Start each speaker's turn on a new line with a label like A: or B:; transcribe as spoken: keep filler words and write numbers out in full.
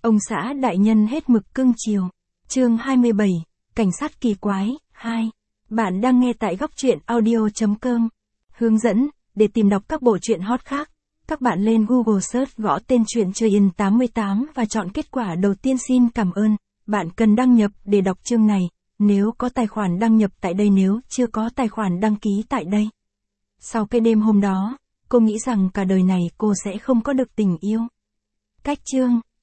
A: Ông xã đại nhân hết mực cưng chiều. Chương hai mươi bảy, Cảnh sát kỳ quái, hai. Bạn đang nghe tại góc truyện audio chấm com. Hướng dẫn, để tìm đọc các bộ truyện hot khác, các bạn lên Google Search gõ tên truyện Chơi In tám mươi tám và chọn kết quả đầu tiên. Xin cảm ơn. Bạn cần đăng nhập để đọc chương này, nếu có tài khoản đăng nhập tại đây, nếu chưa có tài khoản đăng ký tại đây. Sau cái đêm hôm đó, cô nghĩ rằng cả đời này cô sẽ không có được tình yêu. Cách chương.